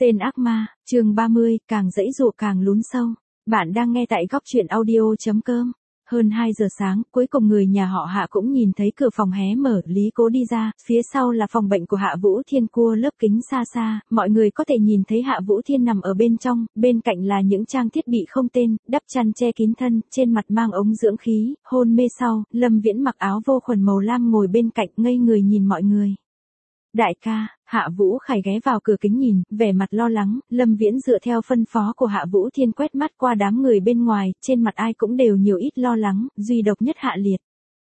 Tên ác ma, chương 30, càng giãy giụa càng lún sâu. Bạn đang nghe tại góc truyện audio.com. Hơn 2 giờ sáng, cuối cùng người nhà họ Hạ cũng nhìn thấy cửa phòng hé mở, Lý Cố đi ra, phía sau là phòng bệnh của Hạ Vũ Thiên cua lớp kính xa xa, mọi người có thể nhìn thấy Hạ Vũ Thiên nằm ở bên trong, bên cạnh là những trang thiết bị không tên, đắp chăn che kín thân, trên mặt mang ống dưỡng khí, hôn mê sau, Lâm Viễn mặc áo vô khuẩn màu lam ngồi bên cạnh ngây người nhìn mọi người. Đại ca, Hạ Vũ Khải ghé vào cửa kính nhìn, vẻ mặt lo lắng, Lâm Viễn dựa theo phân phó của Hạ Vũ Thiên quét mắt qua đám người bên ngoài, trên mặt ai cũng đều nhiều ít lo lắng, duy độc nhất Hạ Liệt.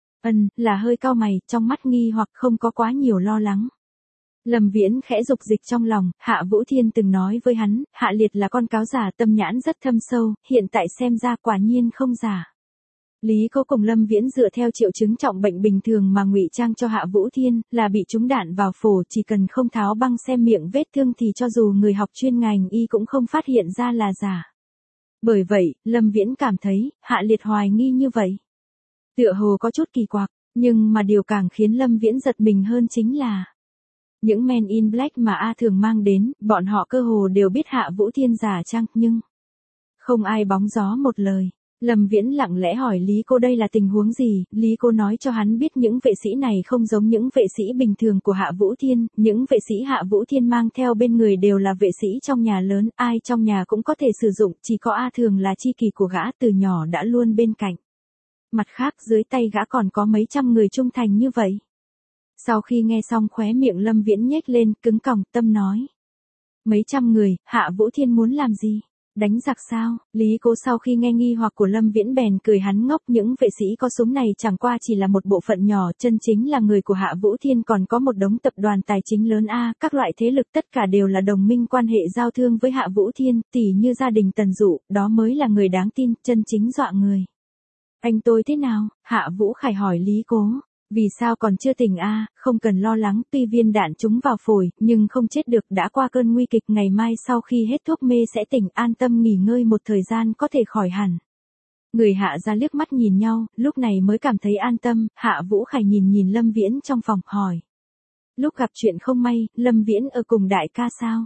Là hơi cau mày, trong mắt nghi hoặc không có quá nhiều lo lắng. Lâm Viễn khẽ dục dịch trong lòng, Hạ Vũ Thiên từng nói với hắn, Hạ Liệt là con cáo giả tâm nhãn rất thâm sâu, hiện tại xem ra quả nhiên không giả. Lý Cố cùng Lâm Viễn dựa theo triệu chứng trọng bệnh bình thường mà ngụy trang cho Hạ Vũ Thiên, là bị trúng đạn vào phổi, chỉ cần không tháo băng xem miệng vết thương thì cho dù người học chuyên ngành y cũng không phát hiện ra là giả. Bởi vậy, Lâm Viễn cảm thấy, Hạ Liệt hoài nghi như vậy. Tựa hồ có chút kỳ quặc, nhưng mà điều càng khiến Lâm Viễn giật mình hơn chính là những Men in Black mà A Thường mang đến, bọn họ cơ hồ đều biết Hạ Vũ Thiên giả trang, nhưng không ai bóng gió một lời. Lâm Viễn lặng lẽ hỏi Lý Cô đây là tình huống gì, Lý Cô nói cho hắn biết những vệ sĩ này không giống những vệ sĩ bình thường của Hạ Vũ Thiên, những vệ sĩ Hạ Vũ Thiên mang theo bên người đều là vệ sĩ trong nhà lớn, ai trong nhà cũng có thể sử dụng, chỉ có A Thường là tri kỷ của gã từ nhỏ đã luôn bên cạnh. Mặt khác dưới tay gã còn có mấy trăm người trung thành như vậy. Sau khi nghe xong khóe miệng Lâm Viễn nhếch lên, cứng còng, tâm nói. Mấy trăm người, Hạ Vũ Thiên muốn làm gì? Đánh giặc sao? Lý Cố sau khi nghe nghi hoặc của Lâm Viễn bèn cười hắn ngốc, những vệ sĩ có súng này chẳng qua chỉ là một bộ phận nhỏ, chân chính là người của Hạ Vũ Thiên còn có một đống tập đoàn tài chính lớn các loại thế lực tất cả đều là đồng minh quan hệ giao thương với Hạ Vũ Thiên, tỉ như gia đình Tần Dụ, đó mới là người đáng tin, chân chính dọa người. Anh tôi thế nào? Hạ Vũ Khải hỏi Lý Cố. Vì sao còn chưa tỉnh không cần lo lắng, tuy viên đạn trúng vào phổi, nhưng không chết được, đã qua cơn nguy kịch, ngày mai sau khi hết thuốc mê sẽ tỉnh, an tâm nghỉ ngơi một thời gian có thể khỏi hẳn. Người Hạ ra liếc mắt nhìn nhau, lúc này mới cảm thấy an tâm, Hạ Vũ Khải nhìn Lâm Viễn trong phòng, hỏi. Lúc gặp chuyện không may, Lâm Viễn ở cùng đại ca sao?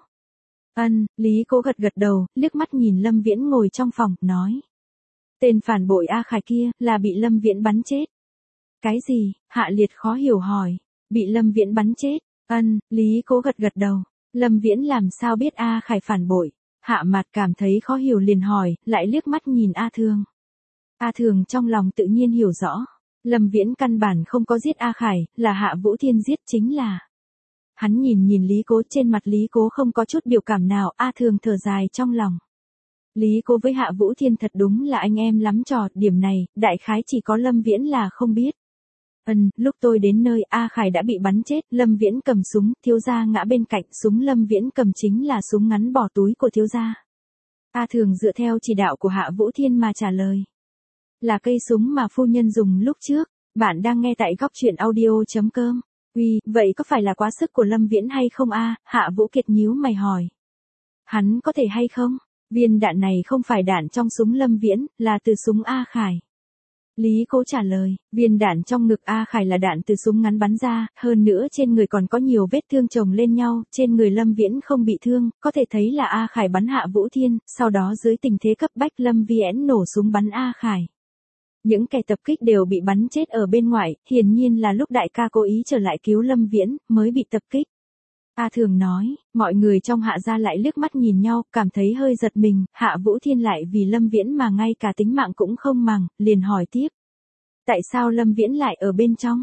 Lý Cố gật đầu, liếc mắt nhìn Lâm Viễn ngồi trong phòng, nói. Tên phản bội A Khải kia, là bị Lâm Viễn bắn chết. Cái gì? Hạ Liệt khó hiểu hỏi. Bị Lâm Viễn bắn chết. Lý Cố gật đầu. Lâm Viễn làm sao biết A Khải phản bội? Hạ Mạt cảm thấy khó hiểu liền hỏi, lại liếc mắt nhìn A Thường. A Thường trong lòng tự nhiên hiểu rõ. Lâm Viễn căn bản không có giết A Khải, là Hạ Vũ Thiên giết chính là. Hắn nhìn Lý Cố, trên mặt Lý Cố không có chút biểu cảm nào, A Thường thở dài trong lòng. Lý Cố với Hạ Vũ Thiên thật đúng là anh em lắm trò, điểm này, đại khái chỉ có Lâm Viễn là không biết. Lúc tôi đến nơi A Khải đã bị bắn chết, Lâm Viễn cầm súng, thiếu gia ngã bên cạnh, súng Lâm Viễn cầm chính là súng ngắn bỏ túi của thiếu gia. A Thường dựa theo chỉ đạo của Hạ Vũ Thiên mà trả lời. Là cây súng mà phu nhân dùng lúc trước, bạn đang nghe tại góc truyện audio.com. Vậy có phải là quá sức của Lâm Viễn hay không Hạ Vũ Kiệt nhíu mày hỏi. Hắn có thể hay không? Viên đạn này không phải đạn trong súng Lâm Viễn, là từ súng A Khải. Lý Cố trả lời, viên đạn trong ngực A Khải là đạn từ súng ngắn bắn ra, hơn nữa trên người còn có nhiều vết thương chồng lên nhau, trên người Lâm Viễn không bị thương, có thể thấy là A Khải bắn Hạ Vũ Thiên, sau đó dưới tình thế cấp bách Lâm Viễn nổ súng bắn A Khải. Những kẻ tập kích đều bị bắn chết ở bên ngoài, hiển nhiên là lúc đại ca cố ý trở lại cứu Lâm Viễn, mới bị tập kích. A Thường nói, mọi người trong Hạ gia lại liếc mắt nhìn nhau, cảm thấy hơi giật mình, Hạ Vũ Thiên lại vì Lâm Viễn mà ngay cả tính mạng cũng không màng, liền hỏi tiếp. Tại sao Lâm Viễn lại ở bên trong?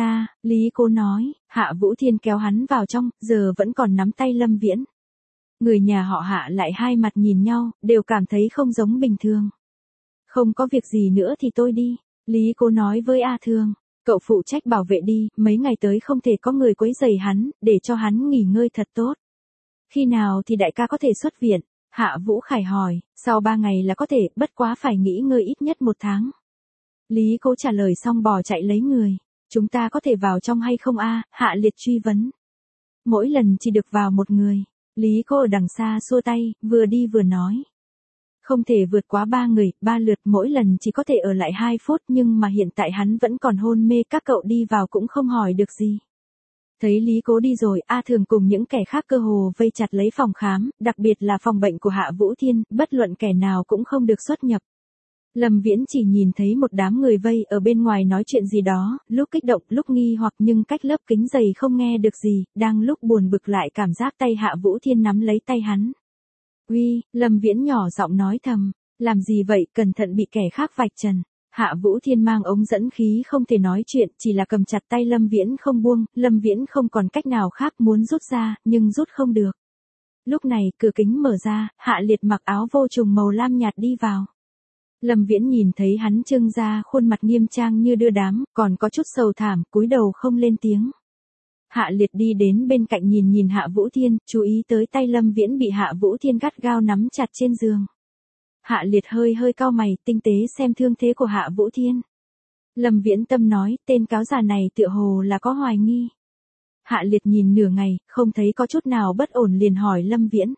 Lý Cố nói, Hạ Vũ Thiên kéo hắn vào trong, giờ vẫn còn nắm tay Lâm Viễn. Người nhà họ Hạ lại hai mặt nhìn nhau, đều cảm thấy không giống bình thường. Không có việc gì nữa thì tôi đi, Lý Cố nói với A Thường. Cậu phụ trách bảo vệ đi, mấy ngày tới không thể có người quấy rầy hắn, để cho hắn nghỉ ngơi thật tốt. Khi nào thì đại ca có thể xuất viện? Hạ Vũ Khải hỏi, sau 3 ngày là có thể, bất quá phải nghỉ ngơi ít nhất 1 tháng. Lý Cố trả lời xong bò chạy lấy người. Chúng ta có thể vào trong hay không Hạ Liệt truy vấn. Mỗi lần chỉ được vào một người. Lý Cố ở đằng xa xua tay, vừa đi vừa nói. Không thể vượt quá 3 người, 3 lượt, mỗi lần chỉ có thể ở lại 2 phút, nhưng mà hiện tại hắn vẫn còn hôn mê, các cậu đi vào cũng không hỏi được gì. Thấy Lý Cố đi rồi, A Thường cùng những kẻ khác cơ hồ vây chặt lấy phòng khám, đặc biệt là phòng bệnh của Hạ Vũ Thiên, bất luận kẻ nào cũng không được xuất nhập. Lâm Viễn chỉ nhìn thấy một đám người vây ở bên ngoài nói chuyện gì đó, lúc kích động, lúc nghi hoặc nhưng cách lớp kính dày không nghe được gì, đang lúc buồn bực lại cảm giác tay Hạ Vũ Thiên nắm lấy tay hắn. Uy, Lâm Viễn nhỏ giọng nói thầm, làm gì vậy, cẩn thận bị kẻ khác vạch trần. Hạ Vũ Thiên mang ống dẫn khí không thể nói chuyện, chỉ là cầm chặt tay Lâm Viễn không buông, Lâm Viễn không còn cách nào khác muốn rút ra, nhưng rút không được. Lúc này, cửa kính mở ra, Hạ Liệt mặc áo vô trùng màu lam nhạt đi vào. Lâm Viễn nhìn thấy hắn trưng ra khuôn mặt nghiêm trang như đưa đám, còn có chút sầu thảm, cúi đầu không lên tiếng. Hạ Liệt đi đến bên cạnh nhìn Hạ Vũ Thiên, chú ý tới tay Lâm Viễn bị Hạ Vũ Thiên gắt gao nắm chặt trên giường. Hạ Liệt hơi cau mày, tinh tế xem thương thế của Hạ Vũ Thiên. Lâm Viễn tâm nói, tên cáo già này tựa hồ là có hoài nghi. Hạ Liệt nhìn nửa ngày, không thấy có chút nào bất ổn liền hỏi Lâm Viễn.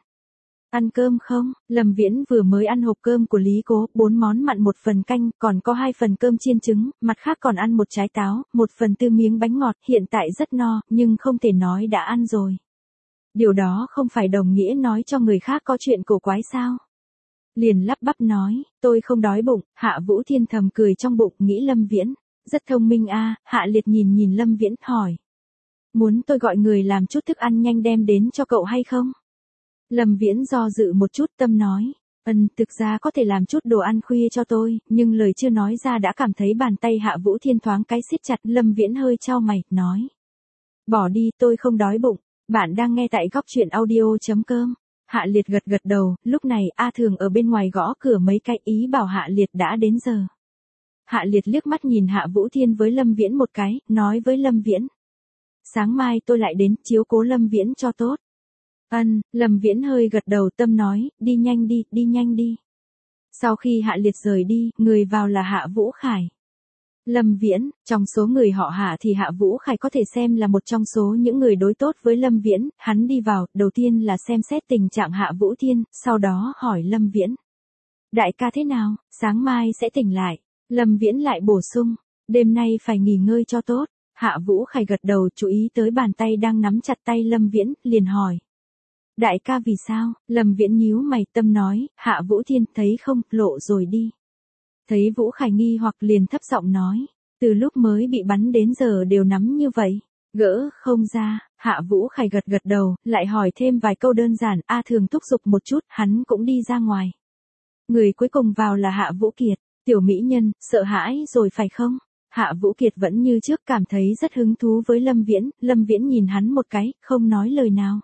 Ăn cơm không? Lâm Viễn vừa mới ăn hộp cơm của Lý Cố, 4 món mặn 1 phần canh, còn có 2 phần cơm chiên trứng, mặt khác còn ăn 1 trái táo, 1 phần 4 miếng bánh ngọt, hiện tại rất no, nhưng không thể nói đã ăn rồi. Điều đó không phải đồng nghĩa nói cho người khác có chuyện cổ quái sao? Liền lắp bắp nói, tôi không đói bụng. Hạ Vũ Thiên thầm cười trong bụng, nghĩ Lâm Viễn rất thông minh a. Hạ Liệt nhìn Lâm Viễn, hỏi. Muốn tôi gọi người làm chút thức ăn nhanh đem đến cho cậu hay không? Lâm Viễn do dự một chút, tâm nói. Thực ra có thể làm chút đồ ăn khuya cho tôi, nhưng lời chưa nói ra đã cảm thấy bàn tay Hạ Vũ Thiên thoáng cái siết chặt. Lâm Viễn hơi chau mày, nói. Bỏ đi, tôi không đói bụng. Bạn đang nghe tại góc truyện audio.com. Hạ Liệt gật đầu, lúc này A Thường ở bên ngoài gõ cửa mấy cái, ý bảo Hạ Liệt đã đến giờ. Hạ Liệt liếc mắt nhìn Hạ Vũ Thiên với Lâm Viễn một cái, nói với Lâm Viễn. Sáng mai tôi lại đến, chiếu cố Lâm Viễn cho tốt. Lâm Viễn hơi gật đầu, tâm nói, đi nhanh đi. Sau khi Hạ Liệt rời đi, người vào là Hạ Vũ Khải. Lâm Viễn, trong số người họ Hạ thì Hạ Vũ Khải có thể xem là một trong số những người đối tốt với Lâm Viễn, hắn đi vào, đầu tiên là xem xét tình trạng Hạ Vũ Thiên, sau đó hỏi Lâm Viễn. Đại ca thế nào, sáng mai sẽ tỉnh lại. Lâm Viễn lại bổ sung, đêm nay phải nghỉ ngơi cho tốt. Hạ Vũ Khải gật đầu, chú ý tới bàn tay đang nắm chặt tay Lâm Viễn, liền hỏi. Đại ca vì sao? Lâm Viễn nhíu mày, tâm nói, Hạ Vũ Thiên thấy không, lộ rồi đi. Thấy Vũ Khải nghi hoặc liền thấp giọng nói, từ lúc mới bị bắn đến giờ đều nắm như vậy, gỡ không ra. Hạ Vũ Khải gật đầu, lại hỏi thêm vài câu đơn giản. A Thường thúc giục một chút, hắn cũng đi ra ngoài. Người cuối cùng vào là Hạ Vũ Kiệt. Tiểu mỹ nhân, sợ hãi rồi phải không? Hạ Vũ Kiệt vẫn như trước cảm thấy rất hứng thú với Lâm Viễn. Lâm Viễn nhìn hắn một cái, không nói lời nào.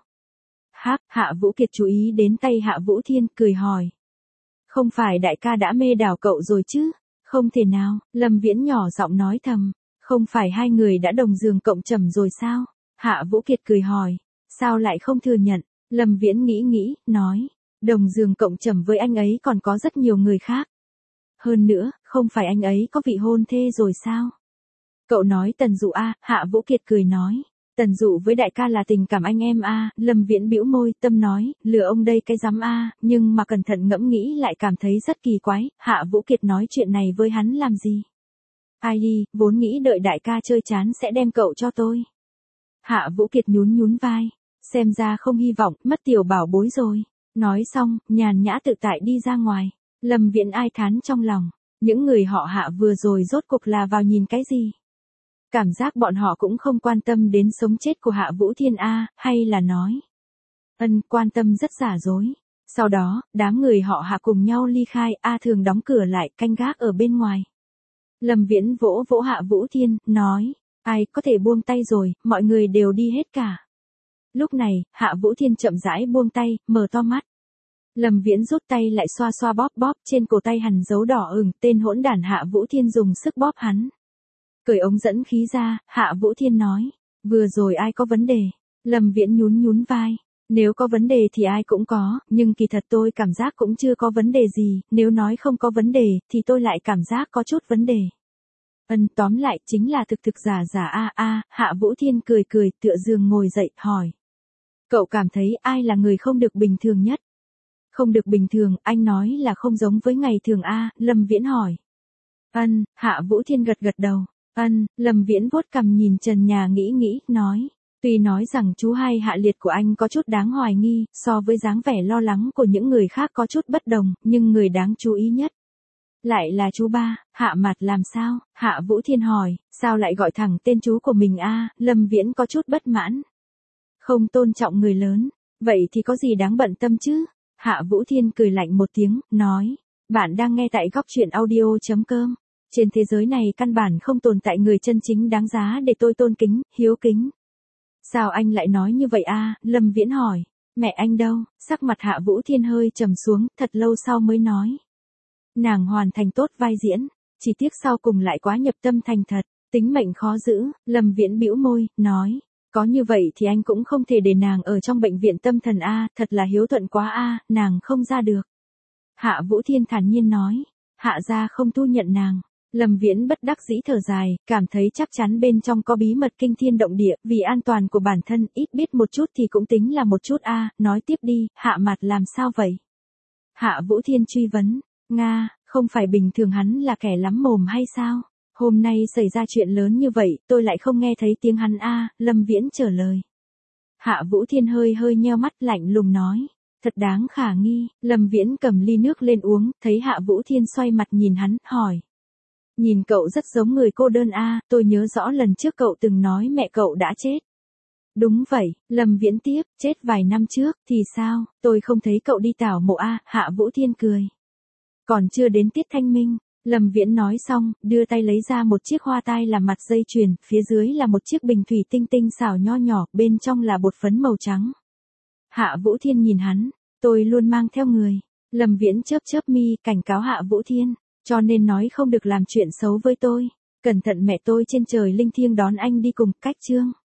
Hạ Vũ Kiệt chú ý đến tay Hạ Vũ Thiên, cười hỏi. Không phải đại ca đã mê đảo cậu rồi chứ? Không thể nào. Lâm Viễn nhỏ giọng nói thầm. Không phải hai người đã đồng giường cộng trầm rồi sao? Hạ Vũ Kiệt cười hỏi. Sao lại không thừa nhận? Lâm Viễn nghĩ, nói. Đồng giường cộng trầm với anh ấy còn có rất nhiều người khác. Hơn nữa, không phải anh ấy có vị hôn thê rồi sao? Cậu nói Tần Dụ a? Hạ Vũ Kiệt cười nói. Tần Dụ với đại ca là tình cảm anh em a. Lâm Viễn bĩu môi, tâm nói, lừa ông đây cái dám a. Nhưng mà cẩn thận ngẫm nghĩ lại cảm thấy rất kỳ quái. Hạ Vũ Kiệt nói chuyện này với hắn làm gì? Ai đi, vốn nghĩ đợi đại ca chơi chán sẽ đem cậu cho tôi. Hạ Vũ Kiệt nhún vai. Xem ra không hy vọng, mất tiểu bảo bối rồi. Nói xong, nhàn nhã tự tại đi ra ngoài. Lâm Viễn ai thán trong lòng. Những người họ Hạ vừa rồi rốt cuộc là vào nhìn cái gì? Cảm giác bọn họ cũng không quan tâm đến sống chết của Hạ Vũ Thiên a, hay là nói. Quan tâm rất giả dối. Sau đó, đám người họ Hạ cùng nhau ly khai. A Thường đóng cửa lại, canh gác ở bên ngoài. Lâm Viễn vỗ Hạ Vũ Thiên, nói. Ai có thể buông tay rồi, mọi người đều đi hết cả. Lúc này, Hạ Vũ Thiên chậm rãi buông tay, mở to mắt. Lâm Viễn rút tay lại xoa bóp trên cổ tay hằn dấu đỏ ửng, tên hỗn đản Hạ Vũ Thiên dùng sức bóp hắn. Cởi ống dẫn khí ra, Hạ Vũ Thiên nói. Vừa rồi ai có vấn đề? Lâm Viễn nhún vai. Nếu có vấn đề thì ai cũng có, nhưng kỳ thật tôi cảm giác cũng chưa có vấn đề gì, nếu nói không có vấn đề, thì tôi lại cảm giác có chút vấn đề. Tóm lại chính là thực giả a. Hạ Vũ Thiên cười tựa giường ngồi dậy, hỏi. Cậu cảm thấy ai là người không được bình thường nhất? Không được bình thường, anh nói là không giống với ngày thường a. Lâm Viễn hỏi. Hạ Vũ Thiên gật đầu. Lâm Viễn vuốt cằm nhìn trần nhà nghĩ, nói. Tuy nói rằng chú hai Hạ Liệt của anh có chút đáng hoài nghi, so với dáng vẻ lo lắng của những người khác có chút bất đồng, nhưng người đáng chú ý nhất lại là chú ba. Hạ Mạt làm sao? Hạ Vũ Thiên hỏi, sao lại gọi thẳng tên chú của mình a? Lâm Viễn có chút bất mãn. Không tôn trọng người lớn, vậy thì có gì đáng bận tâm chứ? Hạ Vũ Thiên cười lạnh một tiếng, nói, bạn đang nghe tại góc truyện audio.com. Trên thế giới này căn bản không tồn tại người chân chính đáng giá để tôi tôn kính, hiếu kính. Sao anh lại nói như vậy a? Lâm Viễn hỏi. Mẹ anh đâu? Sắc mặt Hạ Vũ Thiên hơi trầm xuống, thật lâu sau mới nói. Nàng hoàn thành tốt vai diễn, chỉ tiếc sau cùng lại quá nhập tâm thành thật, tính mệnh khó giữ. Lâm Viễn bĩu môi, nói. Có như vậy thì anh cũng không thể để nàng ở trong bệnh viện tâm thần a, thật là hiếu thuận quá a, nàng không ra được. Hạ Vũ Thiên thản nhiên nói. Hạ gia không thu nhận nàng. Lâm Viễn bất đắc dĩ thở dài, cảm thấy chắc chắn bên trong có bí mật kinh thiên động địa, vì an toàn của bản thân, ít biết một chút thì cũng tính là một chút a. Nói tiếp đi, Hạ Mạt làm sao vậy? Hạ Vũ Thiên truy vấn. Nga, không phải bình thường hắn là kẻ lắm mồm hay sao? Hôm nay xảy ra chuyện lớn như vậy, tôi lại không nghe thấy tiếng hắn a. Lâm Viễn trả lời. Hạ Vũ Thiên hơi nheo mắt lạnh lùng nói. Thật đáng khả nghi. Lâm Viễn cầm ly nước lên uống, thấy Hạ Vũ Thiên xoay mặt nhìn hắn, hỏi. Nhìn cậu rất giống người cô đơn a, tôi nhớ rõ lần trước cậu từng nói mẹ cậu đã chết. Đúng vậy, Lâm Viễn tiếp, chết vài năm trước, thì sao, tôi không thấy cậu đi tảo mộ a. Hạ Vũ Thiên cười. Còn chưa đến tiết thanh minh, Lâm Viễn nói xong, đưa tay lấy ra một chiếc hoa tai làm mặt dây chuyền, phía dưới là một chiếc bình thủy tinh tinh xảo nho nhỏ, bên trong là bột phấn màu trắng. Hạ Vũ Thiên nhìn hắn, tôi luôn mang theo người. Lâm Viễn chớp mi, cảnh cáo Hạ Vũ Thiên. Cho nên nói không được làm chuyện xấu với tôi. Cẩn thận mẹ tôi trên trời linh thiêng đón anh đi cùng. Cách chương.